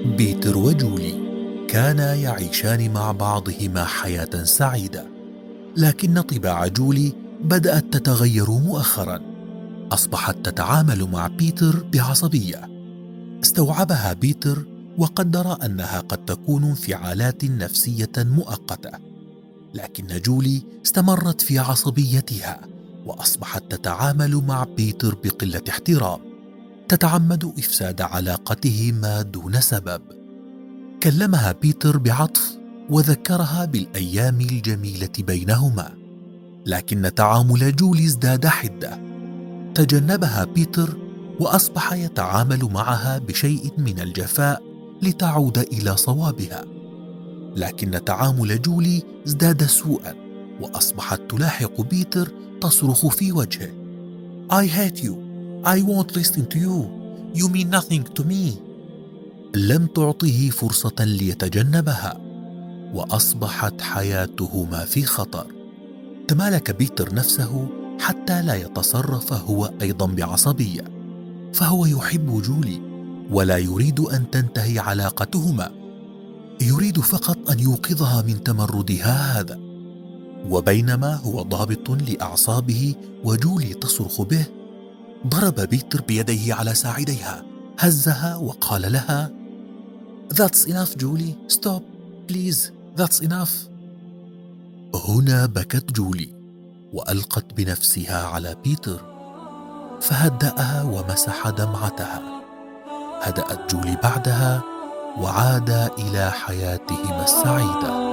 بيتر وجولي كانا يعيشان مع بعضهما حياة سعيدة، لكن طباع جولي بدأت تتغير مؤخرا. أصبحت تتعامل مع بيتر بعصبية. استوعبها بيتر وقدر أنها قد تكون انفعالات نفسية مؤقتة، لكن جولي استمرت في عصبيتها وأصبحت تتعامل مع بيتر بقلة احترام، تتعمد إفساد علاقتهما دون سبب. كلمها بيتر بعطف وذكرها بالأيام الجميلة بينهما، لكن تعامل جولي ازداد حدة. تجنبها بيتر وأصبح يتعامل معها بشيء من الجفاء لتعود إلى صوابها، لكن تعامل جولي ازداد سوءا وأصبحت تلاحق بيتر تصرخ في وجهه: I hate you. I won't listen to you. You mean nothing to me. لم تعطه فرصة ليتجنبها، وأصبحت حياتهما في خطر. تمالك بيتر نفسه حتى لا يتصرف هو أيضا بعصبية، فهو يحب جولي ولا يريد أن تنتهي علاقتهما، يريد فقط أن يوقظها من تمردها هذا. وبينما هو ضابط لأعصابه وجولي تصرخ به، ضرب بيتر بيديه على ساعديها، هزها وقال لها: That's enough جولي. Stop please. That's enough. هنا بكت جولي وألقت بنفسها على بيتر، فهدأها ومسح دمعتها. هدأت جولي بعدها وعادا إلى حياتهما السعيدة.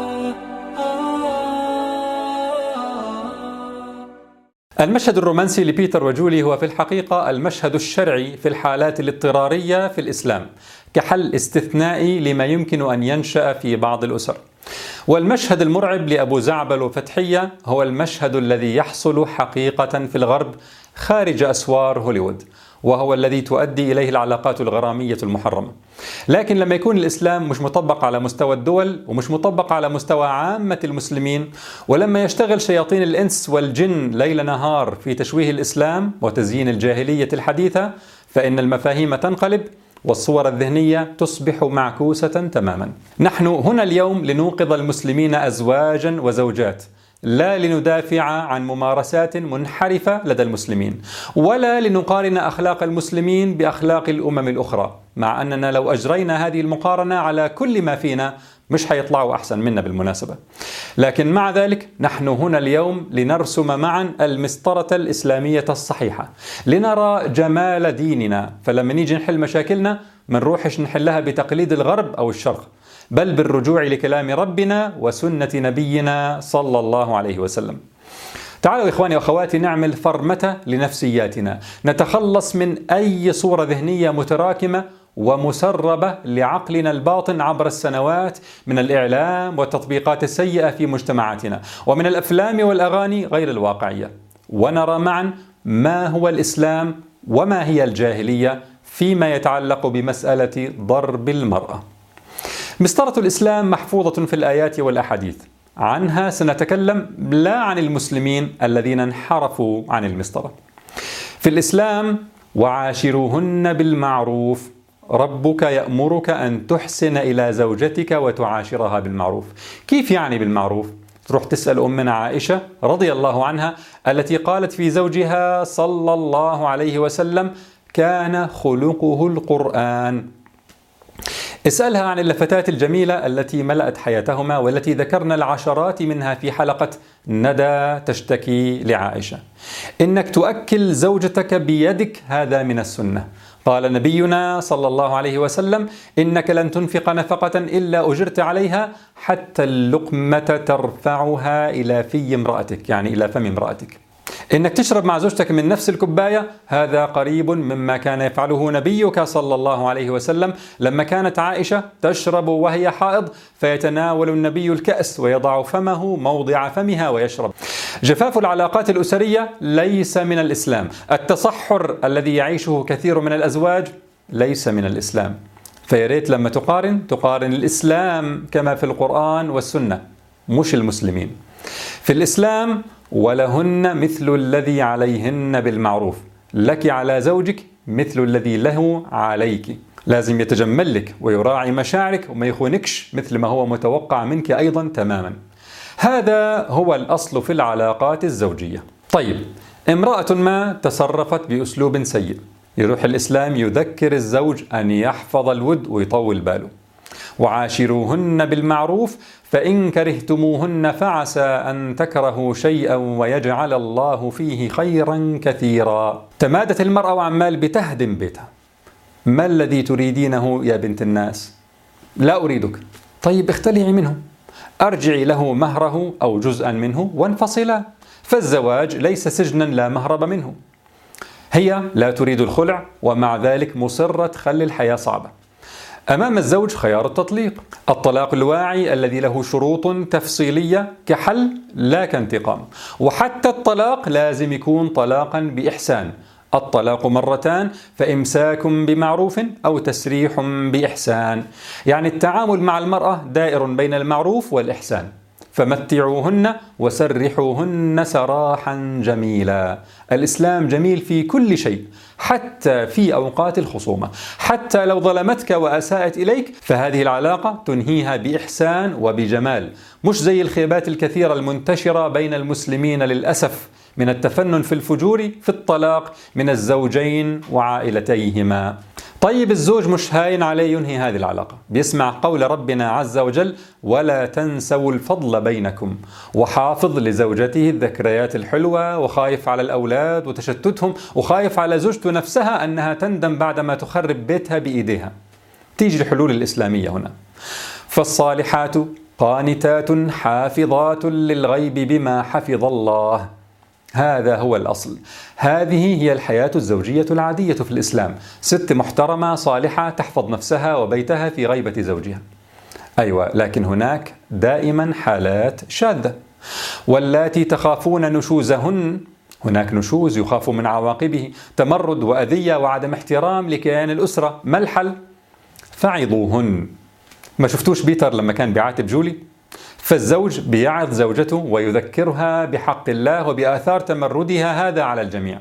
المشهد الرومانسي لبيتر وجولي هو في الحقيقة المشهد الشرعي في الحالات الاضطرارية في الإسلام، كحل استثنائي لما يمكن أن ينشأ في بعض الأسر. والمشهد المرعب لأبو زعبل وفتحية هو المشهد الذي يحصل حقيقة في الغرب خارج أسوار هوليوود، وهو الذي تؤدي إليه العلاقات الغرامية المحرمة. لكن لما يكون الإسلام مش مطبق على مستوى الدول ومش مطبق على مستوى عامة المسلمين، ولما يشتغل شياطين الإنس والجن ليل نهار في تشويه الإسلام وتزيين الجاهلية الحديثة، فإن المفاهيم تنقلب والصور الذهنية تصبح معكوسة تماما. نحن هنا اليوم لننقذ المسلمين أزواجا وزوجات، لا لندافع عن ممارسات منحرفة لدى المسلمين، ولا لنقارن أخلاق المسلمين بأخلاق الأمم الأخرى، مع أننا لو أجرينا هذه المقارنة على كل ما فينا مش هيطلعوا أحسن منا بالمناسبة. لكن مع ذلك نحن هنا اليوم لنرسم معا المسطرة الإسلامية الصحيحة، لنرى جمال ديننا، فلما نيجي نحل مشاكلنا ما نروحش نحلها بتقليد الغرب أو الشرق، بل بالرجوع لكلام ربنا وسنة نبينا صلى الله عليه وسلم. تعالوا إخواني وأخواتي نعمل فرمة لنفسياتنا، نتخلص من أي صورة ذهنية متراكمة ومسربة لعقلنا الباطن عبر السنوات من الإعلام والتطبيقات السيئة في مجتمعاتنا ومن الأفلام والأغاني غير الواقعية، ونرى معا ما هو الإسلام وما هي الجاهلية فيما يتعلق بمسألة ضرب المرأة. مسطرة الإسلام محفوظة في الآيات والأحاديث، عنها سنتكلم لا عن المسلمين الذين انحرفوا عن المسطرة. في الإسلام: وعاشروهن بالمعروف، ربك يأمرك أن تحسن إلى زوجتك وتعاشرها بالمعروف. كيف يعني بالمعروف؟ تروح تسأل أمنا عائشة رضي الله عنها التي قالت في زوجها صلى الله عليه وسلم: كان خلقه القرآن. اسألها عن اللفتات الجميلة التي ملأت حياتهما والتي ذكرنا العشرات منها في حلقة ندى تشتكي لعائشة. إنك تؤكل زوجتك بيدك هذا من السنة. قال نبينا صلى الله عليه وسلم: إنك لن تنفق نفقة إلا أجرت عليها حتى اللقمة ترفعها إلى في امرأتك، يعني إلى فم امرأتك. إنك تشرب مع زوجتك من نفس الكوباية هذا قريب مما كان يفعله نبيك صلى الله عليه وسلم لما كانت عائشة تشرب وهي حائض، فيتناول النبي الكأس ويضع فمه موضع فمها ويشرب. جفاف العلاقات الأسرية ليس من الإسلام. التصحر الذي يعيشه كثير من الأزواج ليس من الإسلام. فياريت لما تقارن الإسلام كما في القرآن والسنة، مش المسلمين. في الإسلام: ولهن مثل الذي عليهن بالمعروف، لك على زوجك مثل الذي له عليك. لازم يتجمل لك ويراعي مشاعرك وما يخونكش مثل ما هو متوقع منك أيضا تماما. هذا هو الأصل في العلاقات الزوجية. طيب، امرأة ما تصرفت بأسلوب سيء، يروح الإسلام يذكر الزوج أن يحفظ الود ويطول باله. وعاشروهن بالمعروف فإن كرهتموهن فعسى أن تكرهوا شيئا ويجعل الله فيه خيرا كثيرا. تمادت المرأة وعمال بتهدم بيتها. ما الذي تريدينه يا بنت الناس؟ لا أريدك. طيب اختلعي منه، أرجعي له مهره أو جزءا منه وانفصلا. فالزواج ليس سجنا لا مهرب منه. هي لا تريد الخلع ومع ذلك مصرة تخلي الحياة صعبة. أمام الزوج خيار التطليق، الطلاق الواعي الذي له شروط تفصيلية كحل لا كانتقام. وحتى الطلاق لازم يكون طلاقا بإحسان. الطلاق مرتان فإمساك بمعروف أو تسريح بإحسان. يعني التعامل مع المرأة دائر بين المعروف والإحسان. فمتعوهن وسرحوهن سراحا جميلا. الإسلام جميل في كل شيء، حتى في أوقات الخصومة. حتى لو ظلمتك وأساءت إليك فهذه العلاقة تنهيها بإحسان وبجمال، مش زي الخيبات الكثيرة المنتشرة بين المسلمين للأسف من التفنن في الفجور في الطلاق من الزوجين وعائلتيهما. طيب الزوج مش هاين عليه ينهي هذه العلاقة، بيسمع قول ربنا عز وجل: ولا تنسوا الفضل بينكم، وحافظ لزوجته الذكريات الحلوة، وخايف على الأولاد وتشتتهم، وخايف على زوجته نفسها أنها تندم بعدما تخرب بيتها بإيديها. تيجي الحلول الإسلامية هنا: فالصالحات قانتات حافظات للغيب بما حفظ الله. هذا هو الأصل. هذه هي الحياة الزوجية العادية في الإسلام. ست محترمة صالحة تحفظ نفسها وبيتها في غيبة زوجها. أيوة، لكن هناك دائما حالات شاذة. واللاتي تخافون نشوزهن، هناك نشوز يخاف من عواقبه، تمرد وأذية وعدم احترام لكيان الأسرة. ما الحل؟ فعظوهن. ما شفتوش بيتر لما كان بيعاتب جولي؟ فالزوج بيعظ زوجته ويذكرها بحق الله وبآثار تمردها هذا على الجميع.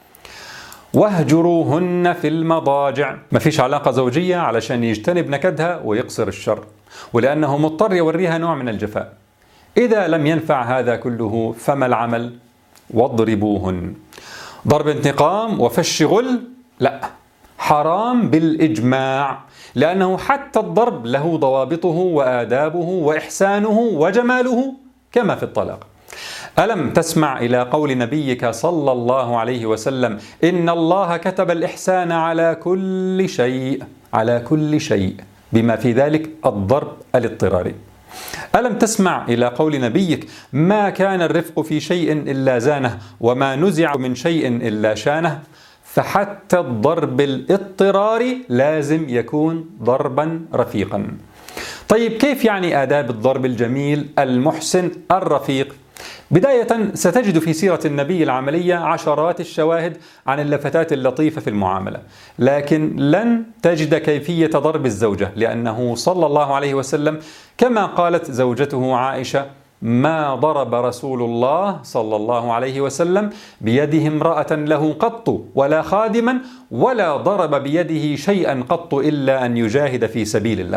واهجروهن في المضاجع. ما فيش علاقة زوجية علشان يجتنب نكدها ويقصر الشر، ولأنه مضطر يوريها نوع من الجفاء. إذا لم ينفع هذا كله فما العمل؟ واضربوهن. ضرب انتقام وفش غل؟ لا، حرام بالإجماع، لأنه حتى الضرب له ضوابطه وآدابه وإحسانه وجماله كما في الطلاق. ألم تسمع إلى قول نبيك صلى الله عليه وسلم: إن الله كتب الإحسان على كل شيء، على كل شيء، بما في ذلك الضرب الاضطراري. ألم تسمع إلى قول نبيك: ما كان الرفق في شيء إلا زانه، وما نزع من شيء إلا شانه. فحتى الضرب الاضطراري لازم يكون ضربا رفيقا. طيب كيف يعني آداب الضرب الجميل المحسن الرفيق؟ بداية ستجد في سيرة النبي العملية عشرات الشواهد عن اللفتات اللطيفة في المعاملة، لكن لن تجد كيفية ضرب الزوجة، لأنه صلى الله عليه وسلم كما قالت زوجته عائشة: ما ضرب رسول الله صلى الله عليه وسلم بيده امرأة له قط ولا خادما، ولا ضرب بيده شيئا قط إلا أن يجاهد في سبيل الله.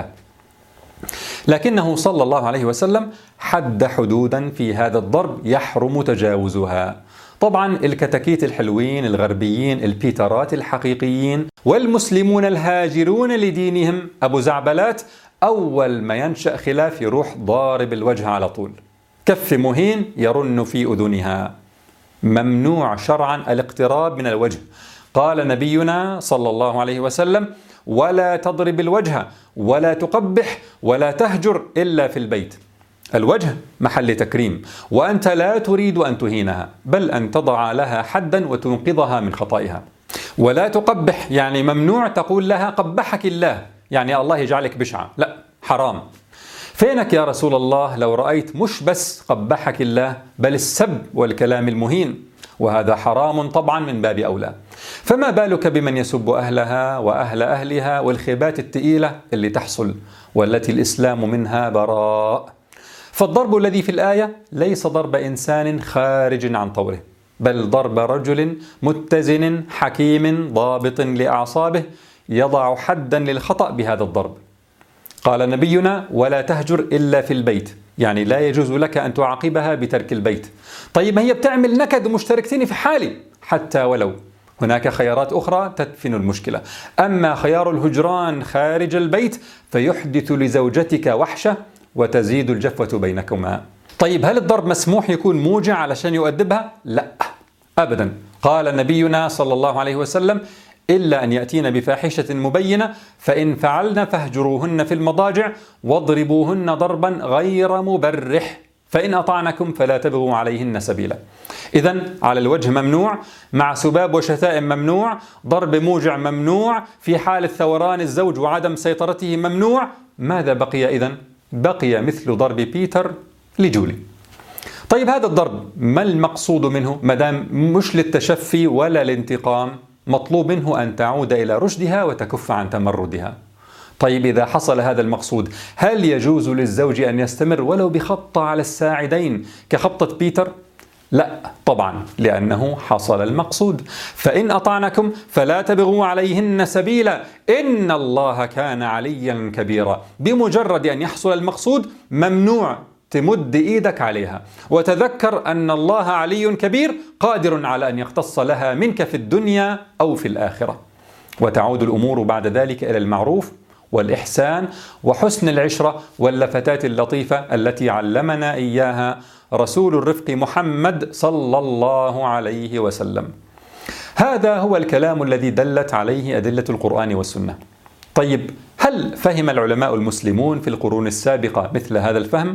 لكنه صلى الله عليه وسلم حد حدودا في هذا الضرب يحرم تجاوزها. طبعا الكتاكيت الحلوين الغربيين البيترات الحقيقيين والمسلمون الهاجرون لدينهم أبو زعبلات أول ما ينشأ خلاف يروح ضارب الوجه على طول. كف مهين يرن في أذنها. ممنوع شرعا الاقتراب من الوجه. قال نبينا صلى الله عليه وسلم: ولا تضرب الوجه ولا تقبح ولا تهجر إلا في البيت. الوجه محل تكريم، وأنت لا تريد أن تهينها، بل أن تضع لها حدا وتنقذها من خطائها. ولا تقبح يعني ممنوع تقول لها قبحك الله، يعني الله يجعلك بشعة، لا، حرام. فينك يا رسول الله لو رأيت مش بس قبحك الله بل السب والكلام المهين، وهذا حرام طبعا من باب أولى. فما بالك بمن يسب أهلها وأهل أهلها والخيبات الثقيلة اللي تحصل والتي الإسلام منها براء. فالضرب الذي في الآية ليس ضرب إنسان خارج عن طوره، بل ضرب رجل متزن حكيم ضابط لأعصابه يضع حدا للخطأ بهذا الضرب. قال نبينا: ولا تهجر إلا في البيت، يعني لا يجوز لك أن تعاقبها بترك البيت. طيب ما هي بتعمل نكد ومشتركتين في حالي، حتى ولو هناك خيارات أخرى تدفن المشكلة. أما خيار الهجران خارج البيت فيحدث لزوجتك وحشة وتزيد الجفوة بينكما. طيب هل الضرب مسموح يكون موجع علشان يؤدبها؟ لا أبدا. قال نبينا صلى الله عليه وسلم: إلا أن يأتين بفاحشة مبينة فإن فعلن فاهجروهن في المضاجع واضربوهن ضربا غير مبرح فإن أطعنكم فلا تبغوا عليهن سبيلا. إذن على الوجه ممنوع، مع سباب وشتائم ممنوع، ضرب موجع ممنوع، في حال ثوران الزوج وعدم سيطرته ممنوع. ماذا بقي إذن؟ بقي مثل ضرب بيتر لجولي. طيب هذا الضرب ما المقصود منه؟ مدام مش للتشفي ولا الانتقام، مطلوب منه أن تعود إلى رشدها وتكف عن تمردها. طيب إذا حصل هذا المقصود، هل يجوز للزوج أن يستمر ولو بخبطة على الساعدين كخبطة بيتر؟ لا طبعا، لأنه حصل المقصود. فإن أطعنكم فلا تبغوا عليهن سبيلا إن الله كان عليا كبيرا. بمجرد أن يحصل المقصود ممنوع تمد إيدك عليها، وتذكر أن الله علي كبير قادر على أن يقتص لها منك في الدنيا أو في الآخرة، وتعود الأمور بعد ذلك إلى المعروف والإحسان وحسن العشرة واللفتات اللطيفة التي علمنا إياها رسول الرفق محمد صلى الله عليه وسلم. هذا هو الكلام الذي دلت عليه أدلة القرآن والسنة. طيب هل فهم العلماء المسلمون في القرون السابقة مثل هذا الفهم؟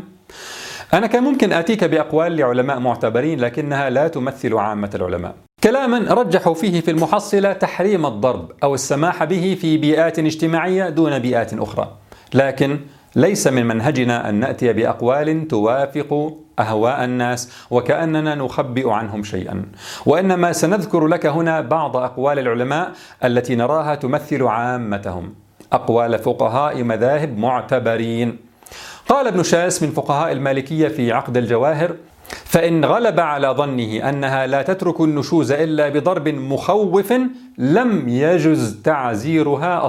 أنا كان ممكن آتيك بأقوال لعلماء معتبرين لكنها لا تمثل عامة العلماء، كلاما رجحوا فيه في المحصلة تحريم الضرب أو السماح به في بيئات اجتماعية دون بيئات أخرى، لكن ليس من منهجنا أن نأتي بأقوال توافق أهواء الناس وكأننا نخبئ عنهم شيئا، وإنما سنذكر لك هنا بعض أقوال العلماء التي نراها تمثل عامتهم، أقوال فقهاء مذاهب معتبرين. قال ابن شاس من فقهاء المالكية في عقد الجواهر: فإن غلب على ظنه أنها لا تترك النشوز إلا بضرب مخوف لم يجز تعزيرها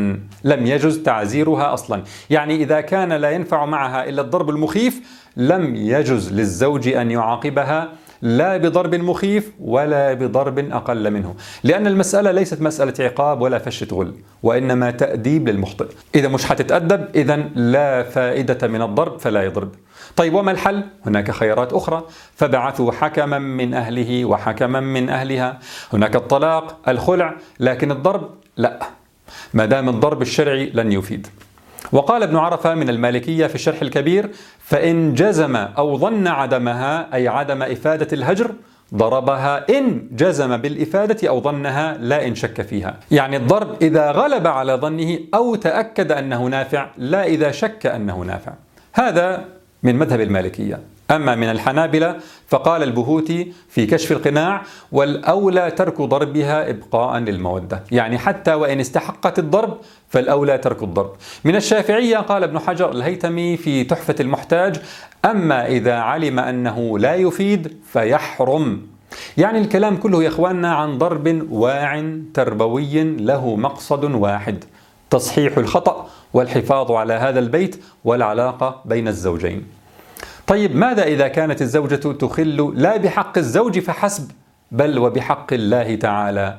أصلا. يعني إذا كان لا ينفع معها إلا الضرب المخيف لم يجز للزوج أن يعاقبها لا بضرب مخيف ولا بضرب أقل منه، لأن المسألة ليست مسألة عقاب ولا فشة غل، وإنما تأديب للمخطئ. إذا مش حتتأدب إذن لا فائدة من الضرب فلا يضرب. طيب وما الحل؟ هناك خيارات أخرى، فبعثوا حكما من أهله وحكما من أهلها. هناك الطلاق، الخلع، لكن الضرب لا، ما دام الضرب الشرعي لن يفيد. وقال ابن عرفة من المالكية في الشرح الكبير: فإن جزم أو ظن عدمها أي عدم إفادة الهجر ضربها إن جزم بالإفادة أو ظنها لا إن شك فيها. يعني الضرب إذا غلب على ظنه أو تأكد أنه نافع، لا إذا شك أنه نافع. هذا من مذهب المالكية. أما من الحنابلة فقال البهوتي في كشف القناع: والأولى ترك ضربها إبقاء للمودة، يعني حتى وإن استحقت الضرب فالأولى ترك الضرب. من الشافعية قال ابن حجر الهيثمي في تحفة المحتاج: أما إذا علم أنه لا يفيد فيحرم. يعني الكلام كله يا إخواننا عن ضرب واع تربوي له مقصد واحد: تصحيح الخطأ والحفاظ على هذا البيت والعلاقة بين الزوجين. طيب ماذا إذا كانت الزوجة تخل لا بحق الزوج فحسب بل وبحق الله تعالى؟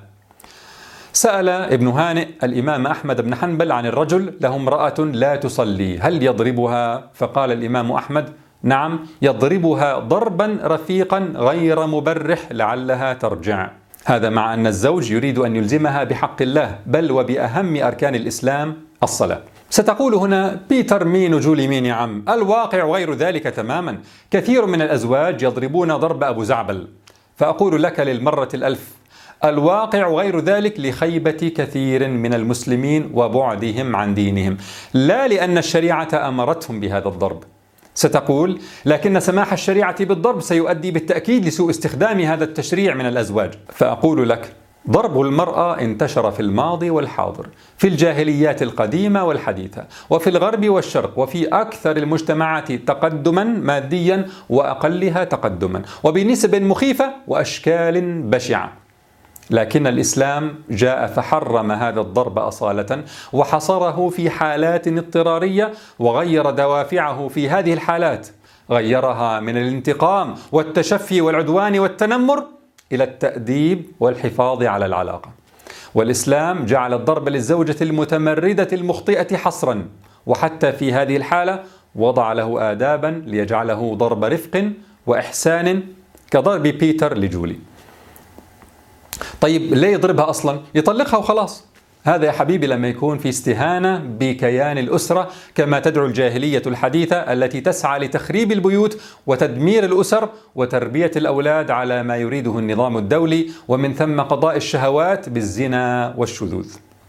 سأل ابن هانئ الإمام أحمد بن حنبل عن الرجل له امرأة لا تصلي هل يضربها؟ فقال الإمام أحمد: نعم، يضربها ضربا رفيقا غير مبرح لعلها ترجع. هذا مع أن الزوج يريد أن يلزمها بحق الله بل وبأهم أركان الإسلام الصلاة. ستقول هنا: بيتر مين وجولي مين يا عم؟ الواقع غير ذلك تماما. كثير من الأزواج يضربون ضرب أبو زعبل. فأقول لك للمرة الألف: الواقع غير ذلك لخيبة كثير من المسلمين وبعدهم عن دينهم، لا لأن الشريعة أمرتهم بهذا الضرب. ستقول: لكن سماح الشريعة بالضرب سيؤدي بالتأكيد لسوء استخدام هذا التشريع من الأزواج. فأقول لك: ضرب المرأة انتشر في الماضي والحاضر، في الجاهليات القديمة والحديثة، وفي الغرب والشرق، وفي أكثر المجتمعات تقدما ماديا وأقلها تقدما، وبنسب مخيفة وأشكال بشعة. لكن الإسلام جاء فحرم هذا الضرب أصالة وحصره في حالات اضطرارية، وغير دوافعه في هذه الحالات، غيرها من الانتقام والتشفي والعدوان والتنمر إلى التأديب والحفاظ على العلاقة. والإسلام جعل الضرب للزوجة المتمردة المخطئة حصرا، وحتى في هذه الحالة وضع له آدابا ليجعله ضرب رفق وإحسان كضرب بيتر لجولي. طيب ليه يضربها أصلا؟ يطلقها وخلاص. هذا يا حبيبي لما يكون في استهانة بكيان الأسرة كما تدعو الجاهلية الحديثة التي تسعى لتخريب البيوت وتدمير الأسر وتربية الأولاد على ما يريده النظام الدولي، ومن ثم قضاء الشهوات بالزنا والشذوذ.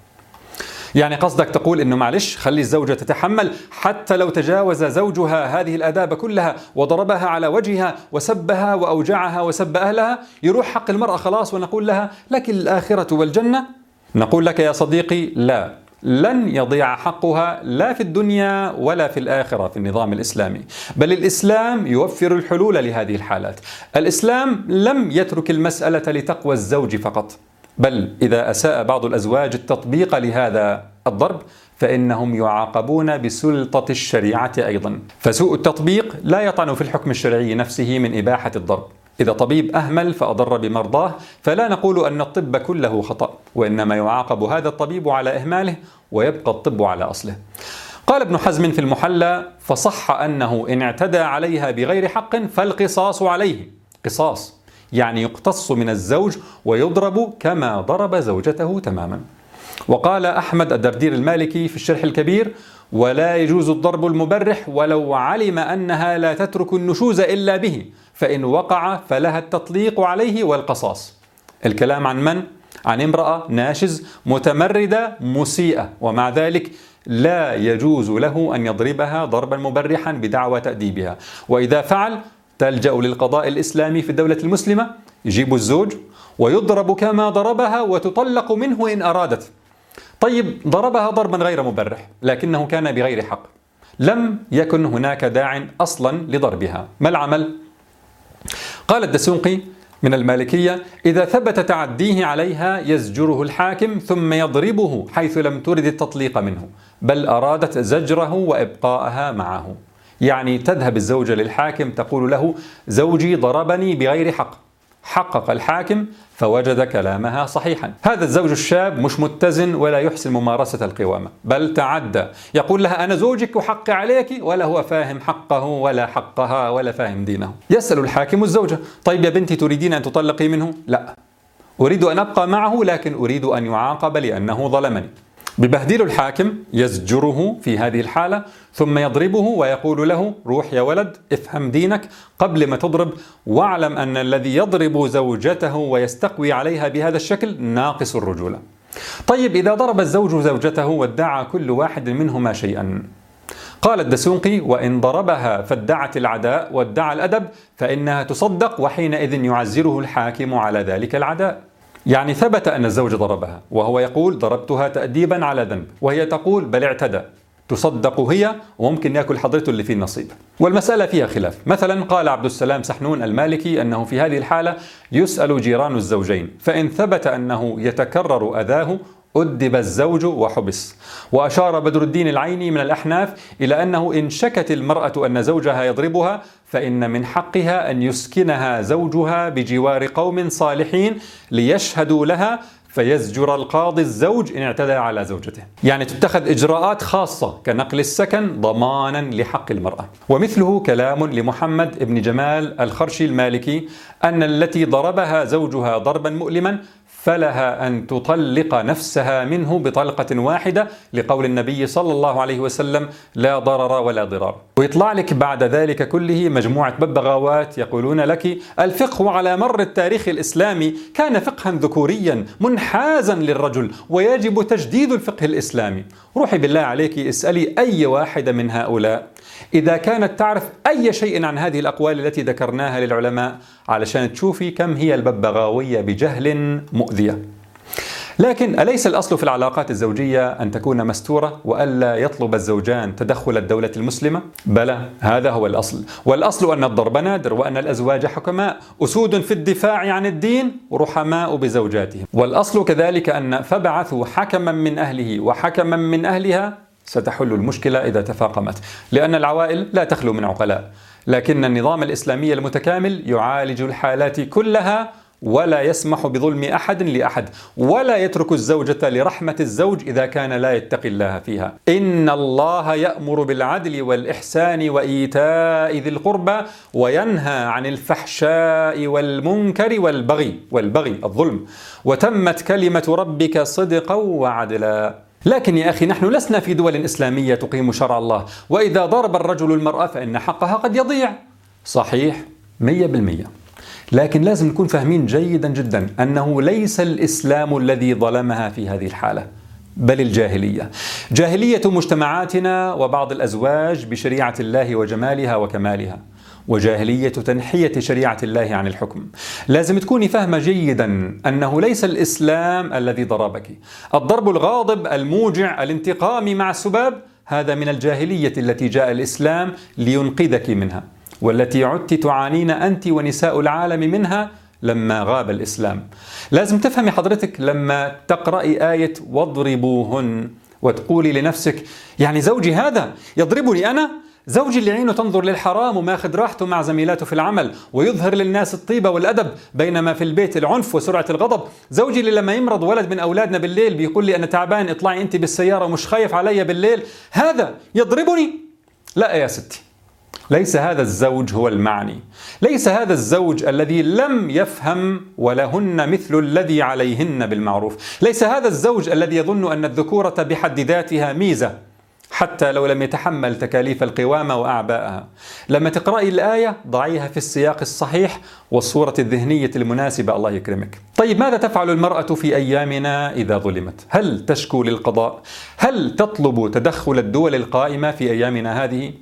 يعني قصدك تقول إنه معلش خلي الزوجة تتحمل حتى لو تجاوز زوجها هذه الآداب كلها وضربها على وجهها وسبها وأوجعها وسب أهلها، يروح حق المرأة خلاص ونقول لها لك الآخرة والجنة؟ نقول لك يا صديقي لا، لن يضيع حقها لا في الدنيا ولا في الآخرة في النظام الإسلامي، بل الإسلام يوفر الحلول لهذه الحالات. الإسلام لم يترك المسألة لتقوى الزوج فقط، بل إذا أساء بعض الأزواج التطبيق لهذا الضرب فإنهم يعاقبون بسلطة الشريعة أيضا. فسوء التطبيق لا يطعن في الحكم الشرعي نفسه من إباحة الضرب. إذا طبيب أهمل فأضر بمرضاه فلا نقول أن الطب كله خطأ، وإنما يعاقب هذا الطبيب على إهماله ويبقى الطب على أصله. قال ابن حزم في المحلى: فصح أنه إن اعتدى عليها بغير حق فالقصاص عليه. قصاص يعني يقتص من الزوج ويضرب كما ضرب زوجته تماما. وقال أحمد الدردير المالكي في الشرح الكبير: ولا يجوز الضرب المبرح ولو علم أنها لا تترك النشوز إلا به، فإن وقع فلها التطليق عليه والقصاص. الكلام عن من؟ عن امرأة ناشز متمردة مسيئة، ومع ذلك لا يجوز له أن يضربها ضربا مبرحا بدعوى تأديبها، وإذا فعل تلجأ للقضاء الإسلامي في الدولة المسلمة، يجيب الزوج ويضرب كما ضربها وتطلق منه إن أرادت. طيب ضربها ضربا غير مبرح لكنه كان بغير حق، لم يكن هناك داع أصلا لضربها، ما العمل؟ قال الدسوقي من المالكية: إذا ثبت تعديه عليها يزجره الحاكم ثم يضربه حيث لم ترد التطليق منه، بل أرادت زجره وإبقاءها معه. يعني تذهب الزوجة للحاكم تقول له: زوجي ضربني بغير حق. حقق الحاكم فوجد كلامها صحيحا. هذا الزوج الشاب مش متزن ولا يحسن ممارسة القوامة، بل تعدى، يقول لها أنا زوجك وحقي عليك، ولا هو فاهم حقه ولا حقها ولا فاهم دينه. يسأل الحاكم الزوجة: طيب يا بنتي تريدين أن تطلقي منه؟ لا، أريد أن أبقى معه لكن أريد أن يعاقب لأنه ظلمني. ببهدل الحاكم، يزجره في هذه الحالة ثم يضربه ويقول له: روح يا ولد افهم دينك قبل ما تضرب، واعلم أن الذي يضرب زوجته ويستقوي عليها بهذا الشكل ناقص الرجولة. طيب إذا ضرب الزوج زوجته وادعى كل واحد منهما شيئا، قال الدسوقي: وإن ضربها فادعت العداء وادعى الأدب فإنها تصدق، وحينئذ يعزره الحاكم على ذلك العداء. يعني ثبت أن الزوج ضربها وهو يقول ضربتها تأديبا على ذنب، وهي تقول بل اعتدى، تصدق هي وممكن يأكل حضرته اللي فيه النصيب. والمسألة فيها خلاف. مثلا قال عبد السلام سحنون المالكي أنه في هذه الحالة يسأل جيران الزوجين، فإن ثبت أنه يتكرر أذاه أدب الزوج وحبس. وأشار بدر الدين العيني من الأحناف إلى أنه إن شكت المرأة أن زوجها يضربها فإن من حقها أن يسكنها زوجها بجوار قوم صالحين ليشهدوا لها، فيزجر القاضي الزوج إن اعتدى على زوجته. يعني تتخذ إجراءات خاصة كنقل السكن ضمانا لحق المرأة. ومثله كلام لمحمد بن جمال الخرشي المالكي أن التي ضربها زوجها ضربا مؤلما فلها أن تطلق نفسها منه بطلقة واحدة، لقول النبي صلى الله عليه وسلم: لا ضرر ولا ضرار. ويطلع لك بعد ذلك كله مجموعة ببغاوات يقولون لك الفقه على مر التاريخ الإسلامي كان فقها ذكوريا منحازا للرجل ويجب تجديد الفقه الإسلامي. روحي بالله عليك اسألي أي واحدة من هؤلاء إذا كانت تعرف أي شيء عن هذه الأقوال التي ذكرناها للعلماء علشان تشوفي كم هي الببغاوية بجهل مؤذية. لكن أليس الأصل في العلاقات الزوجية أن تكون مستورة وألا يطلب الزوجان تدخل الدولة المسلمة؟ بلى، هذا هو الأصل، والأصل أن الضرب نادر، وأن الأزواج حكماء أسود في الدفاع عن الدين ورحماء بزوجاتهم. والأصل كذلك أن فبعثوا حكما من أهله وحكما من أهلها ستحل المشكلة إذا تفاقمت، لأن العوائل لا تخلو من عقلاء، لكن النظام الإسلامي المتكامل يعالج الحالات كلها ولا يسمح بظلم أحد لأحد، ولا يترك الزوجة لرحمة الزوج إذا كان لا يتقي الله فيها. إن الله يأمر بالعدل والإحسان وإيتاء ذي القربى وينهى عن الفحشاء والمنكر والبغي الظلم، وتمت كلمة ربك صدقا وعدلا. لكن يا أخي، نحن لسنا في دول إسلامية تقيم شرع الله، وإذا ضرب الرجل المرأة فإن حقها قد يضيع. صحيح 100%، لكن لازم نكون فاهمين جيدا جدا أنه ليس الإسلام الذي ظلمها في هذه الحالة، بل الجاهلية. جاهلية مجتمعاتنا وبعض الأزواج بشريعة الله وجمالها وكمالها، وجاهلية تنحية شريعة الله عن الحكم. لازم تكوني فاهمة جيدا أنه ليس الإسلام الذي ضربك. الضرب الغاضب الموجع الانتقام مع السباب هذا من الجاهلية التي جاء الإسلام لينقذك منها، والتي عدت تعانين أنت ونساء العالم منها لما غاب الإسلام. لازم تفهمي حضرتك لما تقرأي آية واضربوهن وتقولي لنفسك يعني زوجي هذا يضربني أنا؟ زوجي اللي عينه تنظر للحرام وماخذ راحته مع زميلاته في العمل ويظهر للناس الطيبة والأدب، بينما في البيت العنف وسرعة الغضب. زوجي اللي لما يمرض ولد من أولادنا بالليل بيقول لي أنا تعبان، اطلعي أنت بالسيارة ومش خايف علي بالليل، هذا يضربني؟ لا يا ستي، ليس هذا الزوج هو المعني. ليس هذا الزوج الذي لم يفهم ولهن مثل الذي عليهن بالمعروف. ليس هذا الزوج الذي يظن أن الذكورة بحد ذاتها ميزة حتى لو لم يتحمل تكاليف القوامة وأعباءها. لما تقرأي الآية ضعيها في السياق الصحيح والصورة الذهنية المناسبة. الله يكرمك. طيب ماذا تفعل المرأة في أيامنا إذا ظلمت؟ هل تشكو للقضاء؟ هل تطلب تدخل الدول القائمة في أيامنا هذه؟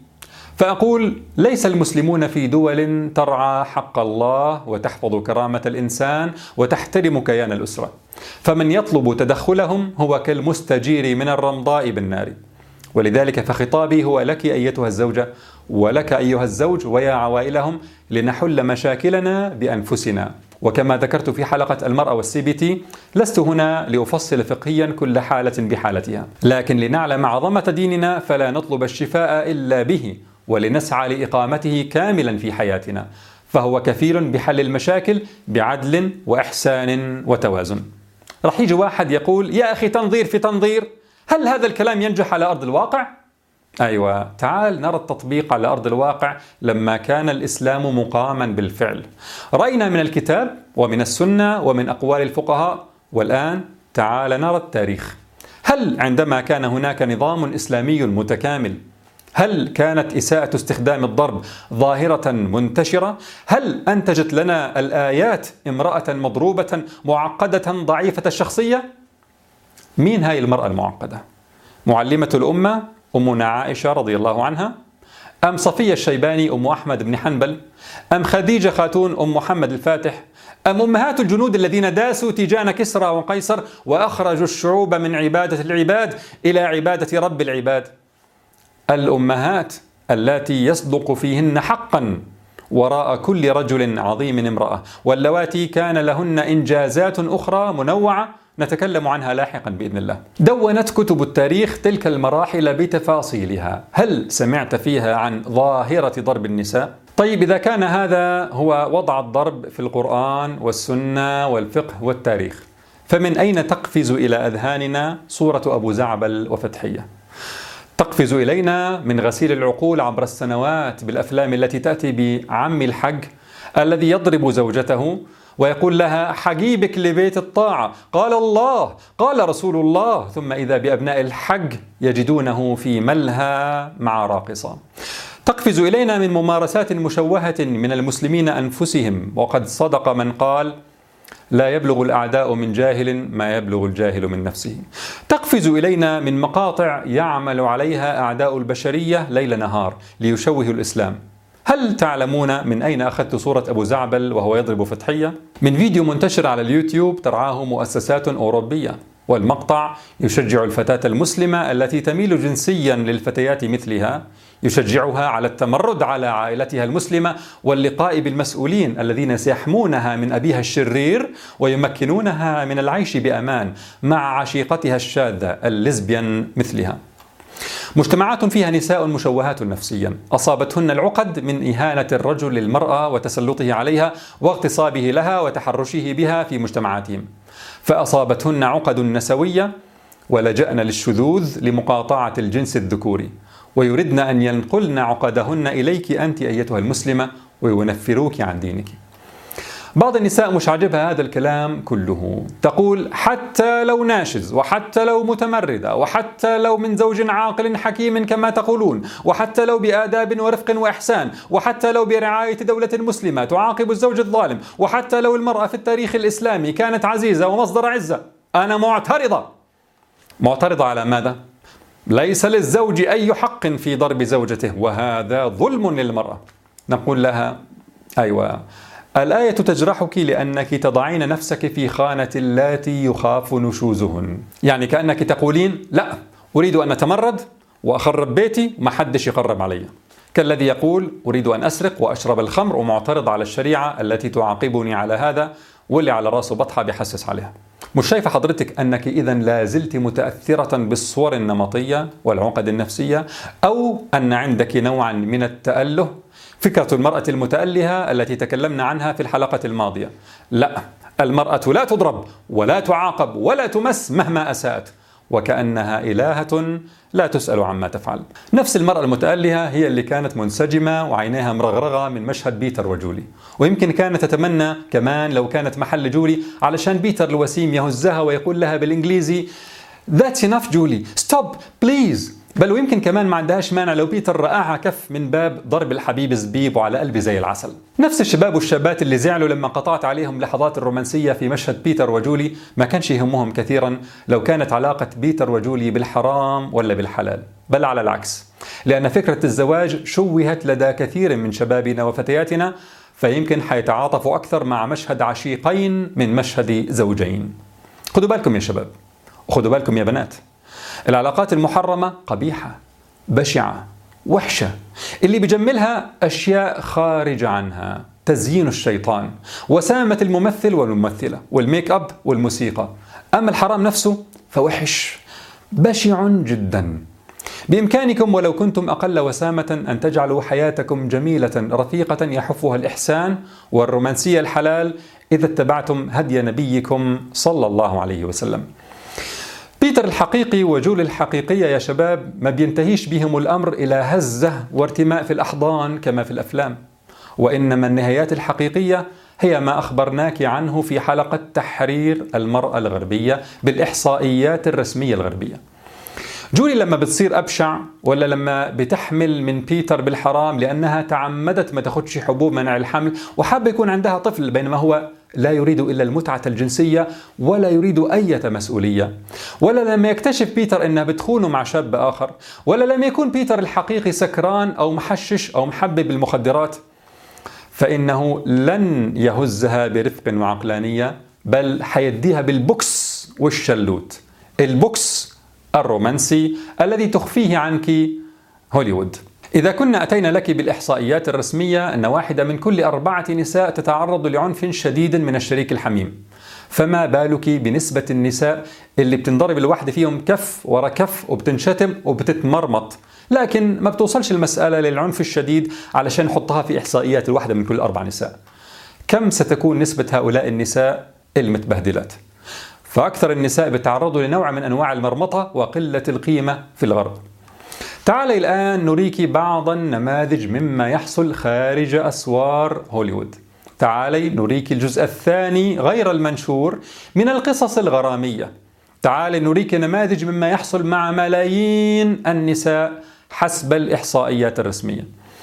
فأقول ليس المسلمون في دول ترعى حق الله وتحفظ كرامة الإنسان وتحترم كيان الأسرة، فمن يطلب تدخلهم هو كالمستجير من الرمضاء بالنار. ولذلك فخطابي هو لك أيتها الزوجة ولك أيها الزوج ويا عوائلهم، لنحل مشاكلنا بأنفسنا. وكما ذكرت في حلقة المرأة والCBT، لست هنا لأفصل فقهيا كل حالة بحالتها، لكن لنعلم عظمة ديننا فلا نطلب الشفاء إلا به، ولنسعى لإقامته كاملا في حياتنا، فهو كفيل بحل المشاكل بعدل وإحسان وتوازن. رح يجي واحد يقول يا أخي تنظير في تنظير، هل هذا الكلام ينجح على أرض الواقع؟ أيوة، تعال نرى التطبيق على أرض الواقع لما كان الإسلام مقاما بالفعل. رأينا من الكتاب ومن السنة ومن أقوال الفقهاء، والآن تعال نرى التاريخ. هل عندما كان هناك نظام إسلامي متكامل هل كانت إساءة استخدام الضرب ظاهرة منتشرة؟ هل أنتجت لنا الآيات امرأة مضروبة معقدة ضعيفة الشخصية؟ مين هاي المرأة المعقدة؟ معلمة الأمة أمنا عائشة رضي الله عنها؟ أم صفية الشيباني أم أحمد بن حنبل؟ أم خديجة خاتون أم محمد الفاتح؟ أم أمهات الجنود الذين داسوا تيجان كسرى وقيصر وأخرجوا الشعوب من عبادة العباد إلى عبادة رب العباد؟ الأمهات اللاتي يصدق فيهن حقا وراء كل رجل عظيم امرأة، واللواتي كان لهن إنجازات أخرى منوعة نتكلم عنها لاحقا بإذن الله. دونت كتب التاريخ تلك المراحل بتفاصيلها. هل سمعت فيها عن ظاهرة ضرب النساء؟ طيب إذا كان هذا هو وضع الضرب في القرآن والسنة والفقه والتاريخ، فمن أين تقفز إلى أذهاننا صورة أبو زعبل وفتحية؟ تقفز إلينا من غسيل العقول عبر السنوات بالأفلام التي تأتي بعم الحج الذي يضرب زوجته ويقول لها حجيبك لبيت الطاعة، قال الله قال رسول الله، ثم إذا بأبناء الحج يجدونه في ملهى مع راقصة. تقفز إلينا من ممارسات مشوهة من المسلمين أنفسهم، وقد صدق من قال لا يبلغ الأعداء من جاهل ما يبلغ الجاهل من نفسه. تقفز إلينا من مقاطع يعمل عليها أعداء البشرية ليل نهار ليشوهوا الإسلام. هل تعلمون من أين أخذت صورة أبو زعبل وهو يضرب فتحية؟ من فيديو منتشر على اليوتيوب ترعاه مؤسسات أوروبية. والمقطع يشجع الفتاة المسلمة التي تميل جنسيا للفتيات مثلها، يشجعها على التمرد على عائلتها المسلمة واللقاء بالمسؤولين الذين سيحمونها من أبيها الشرير ويمكنونها من العيش بأمان مع عشيقتها الشاذة الليزبيان مثلها. مجتمعات فيها نساء مشوهات نفسيا أصابتهن العقد من إهانة الرجل للمرأة وتسلطه عليها واغتصابه لها وتحرشه بها في مجتمعاتهم، فأصابتهن عقد نسوية ولجأن للشذوذ لمقاطعة الجنس الذكوري، ويردن أن ينقلن عقدهن إليك أنت أيتها المسلمة وينفروك عن دينك. بعض النساء مش عاجبها هذا الكلام كله، تقول حتى لو ناشز، وحتى لو متمردة، وحتى لو من زوج عاقل حكيم كما تقولون، وحتى لو بآداب ورفق وإحسان، وحتى لو برعاية دولة مسلمة تعاقب الزوج الظالم، وحتى لو المرأة في التاريخ الإسلامي كانت عزيزة ومصدر عزة، أنا معترضة على ماذا؟ ليس للزوج أي حق في ضرب زوجته، وهذا ظلم للمرأة. نقول لها أيوة، الآية تجرحك لأنك تضعين نفسك في خانة اللاتي يخاف نشوزهن، يعني كأنك تقولين لا، أريد أن أتمرد وأخرب بيتي وما حدش يقرب علي، كالذي يقول أريد أن أسرق وأشرب الخمر ومعترض على الشريعة التي تعاقبني على هذا، واللي على راسه بطحة بيحسس عليها. مش شايفة حضرتك أنك إذن لازلت متأثرة بالصور النمطية والعقد النفسية، أو أن عندك نوعا من التأله، فكرة المرأة المتألهة التي تكلمنا عنها في الحلقة الماضية؟ لا، المرأة لا تضرب ولا تعاقب ولا تمس مهما أساءت، وكأنها إلهة لا تسأل عما تفعل. نفس المرأة المتألهة هي اللي كانت منسجمة وعينيها مرغرغة من مشهد بيتر وجولي، ويمكن كانت تتمنى كمان لو كانت محل جولي علشان بيتر الوسيم يهزها ويقول لها بالإنجليزي That's enough جولي، stop please. بل ويمكن كمان ما عندهاش مانع لو بيتر رقعها كف من باب ضرب الحبيب زبيب وعلى قلبي زي العسل. نفس الشباب والشابات اللي زعلوا لما قطعت عليهم لحظات الرومانسية في مشهد بيتر وجولي ما كانش يهمهم كثيرا لو كانت علاقة بيتر وجولي بالحرام ولا بالحلال، بل على العكس، لأن فكرة الزواج شوهت لدى كثير من شبابنا وفتياتنا، فيمكن حيتعاطفوا أكثر مع مشهد عشيقين من مشهد زوجين. خدوا بالكم يا شباب، وخدوا بالكم يا بنات، العلاقات المحرمة قبيحة بشعة وحشة، اللي بيجملها أشياء خارج عنها، تزيين الشيطان، وسامة الممثل والممثلة، والميك أب والموسيقى. أما الحرام نفسه فوحش بشع جدا. بإمكانكم ولو كنتم أقل وسامة أن تجعلوا حياتكم جميلة رفيقة يحفها الإحسان والرومانسية الحلال إذا اتبعتم هدي نبيكم صلى الله عليه وسلم. بيتر الحقيقي وجول الحقيقية يا شباب ما بينتهيش بهم الأمر إلى هزة وارتماء في الأحضان كما في الأفلام، وإنما النهايات الحقيقية هي ما أخبرناك عنه في حلقة تحرير المرأة الغربية بالإحصائيات الرسمية الغربية. جولي لما بتصير أبشع، ولا لما بتحمل من بيتر بالحرام لأنها تعمدت ما تاخدش حبوب منع الحمل وحابة يكون عندها طفل، بينما هو لا يريد إلا المتعة الجنسية ولا يريد أي مسؤولية، ولا لما يكتشف بيتر أنها بتخونه مع شاب آخر، ولا لما يكون بيتر الحقيقي سكران أو محشش أو محبب بالمخدرات، فإنه لن يهزها برفق وعقلانية، بل حيديها بالبوكس والشلوت، البوكس الرومانسي الذي تخفيه عنك هوليوود. إذا كنا أتينا لك بالإحصائيات الرسمية أن 1 من كل 4 نساء تتعرض لعنف شديد من الشريك الحميم، فما بالك بنسبة النساء اللي بتنضرب الواحدة فيهم كف ورا كف وبتنشتم وبتتمرمط، لكن ما بتوصلش المسألة للعنف الشديد علشان نحطها في إحصائيات 1 من كل 4 نساء. كم ستكون نسبة هؤلاء النساء المتبهدلات؟ فأكثر النساء بتعرضوا لنوع من أنواع المرمطة وقلة القيمة في الغرب. تعالي الآن نريك بعض النماذج مما يحصل خارج أسوار هوليوود. تعالي نريك الجزء الثاني غير المنشور من القصص الغرامية. تعالي نريك نماذج مما يحصل مع ملايين النساء حسب الإحصائيات الرسمية.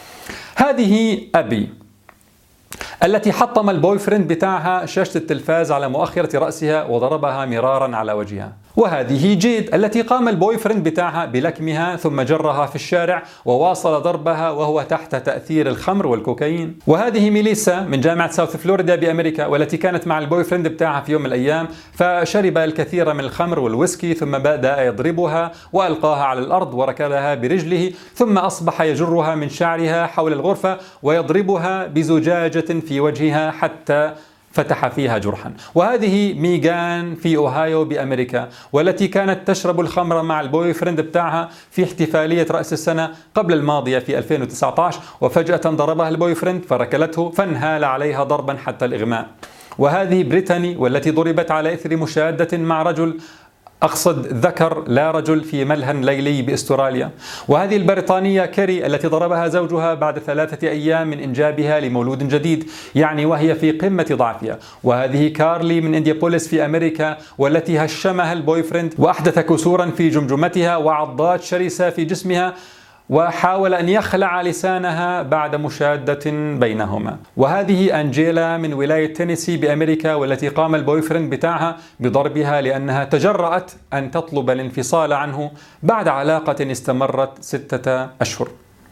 هذه أبي التي حطم البوي فريند بتاعها شاشة التلفاز على مؤخرة رأسها وضربها مرارا على وجهها، وهذه جيد التي قام البوي فريند بتاعها بلكمها ثم جرها في الشارع وواصل ضربها وهو تحت تأثير الخمر والكوكايين. وهذه ميليسا من جامعة ساوث فلوريدا بأمريكا والتي كانت مع البوي فريند بتاعها في يوم من الأيام، فشرب الكثير من الخمر والويسكي ثم بدأ يضربها وألقاها على الأرض وركلها برجله، ثم أصبح يجرها من شعرها حول الغرفة ويضربها بزجاجة في وجهها حتى فتح فيها جرحا. وهذه ميغان في أوهايو بأمريكا، والتي كانت تشرب الخمر مع البوي فريند بتاعها في احتفالية رأس السنة قبل الماضية في 2019، وفجأة ضربها البوي فريند فركلته فانهال عليها ضربا حتى الإغماء. وهذه بريتاني والتي ضربت على إثر مشادة مع رجل، أقصد ذكر لا رجل، في ملهى ليلي بأستراليا. وهذه البريطانية كيري التي ضربها زوجها بعد 3 أيام من إنجابها لمولود جديد، يعني وهي في قمة ضعفها. وهذه كارلي من إنديابوليس في أمريكا والتي هشمها البوي فريند وأحدث كسورا في جمجمتها وعضات شرسة في جسمها، وحاول أن يخلع لسانها بعد مشادة بينهما. وهذه أنجيلا من ولاية تينيسي بأمريكا والتي قام البوي فريند بتاعها بضربها لأنها تجرأت أن تطلب الانفصال عنه بعد علاقة استمرت 6 أشهر.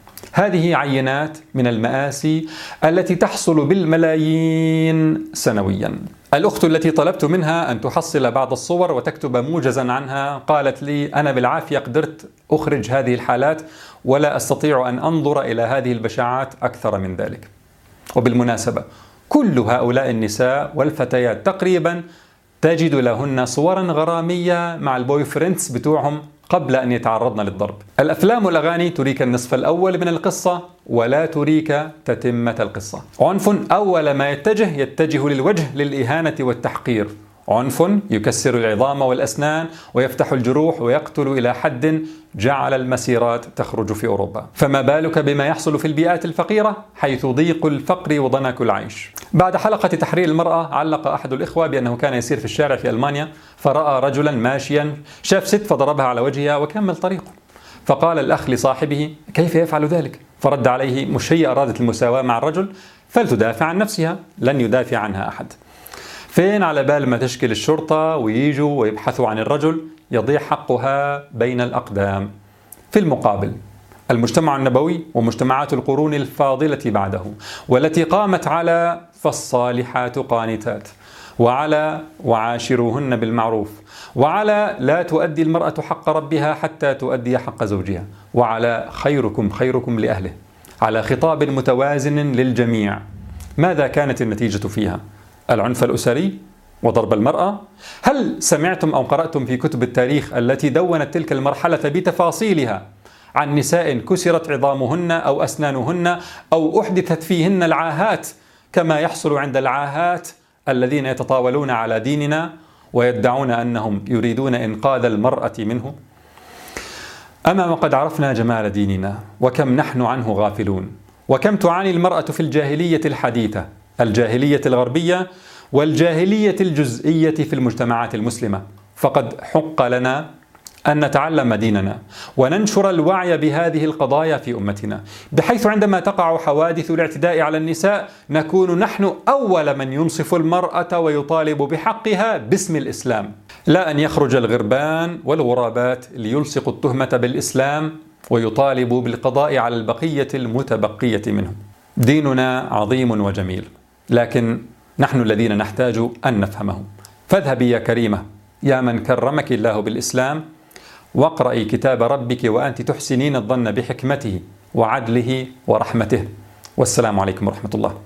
هذه عينات من المآسي التي تحصل بالملايين سنويا. الأخت التي طلبت منها أن تحصل بعض الصور وتكتب موجزا عنها قالت لي: أنا بالعافية قدرت أخرج هذه الحالات ولا أستطيع أن أنظر إلى هذه البشاعات أكثر من ذلك. وبالمناسبة كل هؤلاء النساء والفتيات تقريبا تجد لهن صورا غرامية مع البوي فريندز بتوعهم قبل أن يتعرضن للضرب. الأفلام والأغاني تريك النصف الأول من القصة ولا تريك تتمة القصة. عنف أول ما يتجه للوجه للإهانة والتحقير، عنف يكسر العظام والأسنان ويفتح الجروح ويقتل إلى حد جعل المسيرات تخرج في أوروبا. فما بالك بما يحصل في البيئات الفقيرة حيث ضيق الفقر وضنك العيش. بعد حلقة تحرير المرأة علق أحد الإخوة بأنه كان يسير في الشارع في ألمانيا فرأى رجلا ماشيا شاف ست فضربها على وجهها وكمل طريقه، فقال الأخ لصاحبه: كيف يفعل ذلك؟ فرد عليه: مش هي أرادت المساواة مع الرجل فلتدافع عن نفسها، لن يدافع عنها أحد. فين على بال ما تشكل الشرطة ويجوا ويبحثوا عن الرجل يضيع حقها بين الأقدام. في المقابل المجتمع النبوي ومجتمعات القرون الفاضلة بعده والتي قامت على فالصالحات قانتات، وعلى وعاشروهن بالمعروف، وعلى لا تؤدي المرأة حق ربها حتى تؤدي حق زوجها، وعلى خيركم خيركم لأهله، على خطاب متوازن للجميع. ماذا كانت النتيجة فيها؟ العنف الأسري وضرب المرأة. هل سمعتم أو قرأتم في كتب التاريخ التي دونت تلك المرحلة بتفاصيلها عن نساء كسرت عظامهن أو أسنانهن أو أحدثت فيهن العاهات كما يحصل عند العاهات الذين يتطاولون على ديننا ويدعون أنهم يريدون إنقاذ المرأة منه؟ أما وقد عرفنا جمال ديننا وكم نحن عنه غافلون، وكم تعاني المرأة في الجاهلية الحديثة، الجاهلية الغربية والجاهلية الجزئية في المجتمعات المسلمة. فقد حق لنا أن نتعلم ديننا وننشر الوعي بهذه القضايا في أمتنا، بحيث عندما تقع حوادث الاعتداء على النساء نكون نحن أول من ينصف المرأة ويطالب بحقها باسم الإسلام، لا أن يخرج الغربان والغرابات ليلصقوا التهمة بالإسلام ويطالبوا بالقضاء على البقية المتبقية منه. ديننا عظيم وجميل، لكن نحن الذين نحتاج أن نفهمه. فاذهبي يا كريمة يا من كرمك الله بالإسلام واقرأي كتاب ربك وأنت تحسنين الظن بحكمته وعدله ورحمته. والسلام عليكم ورحمة الله.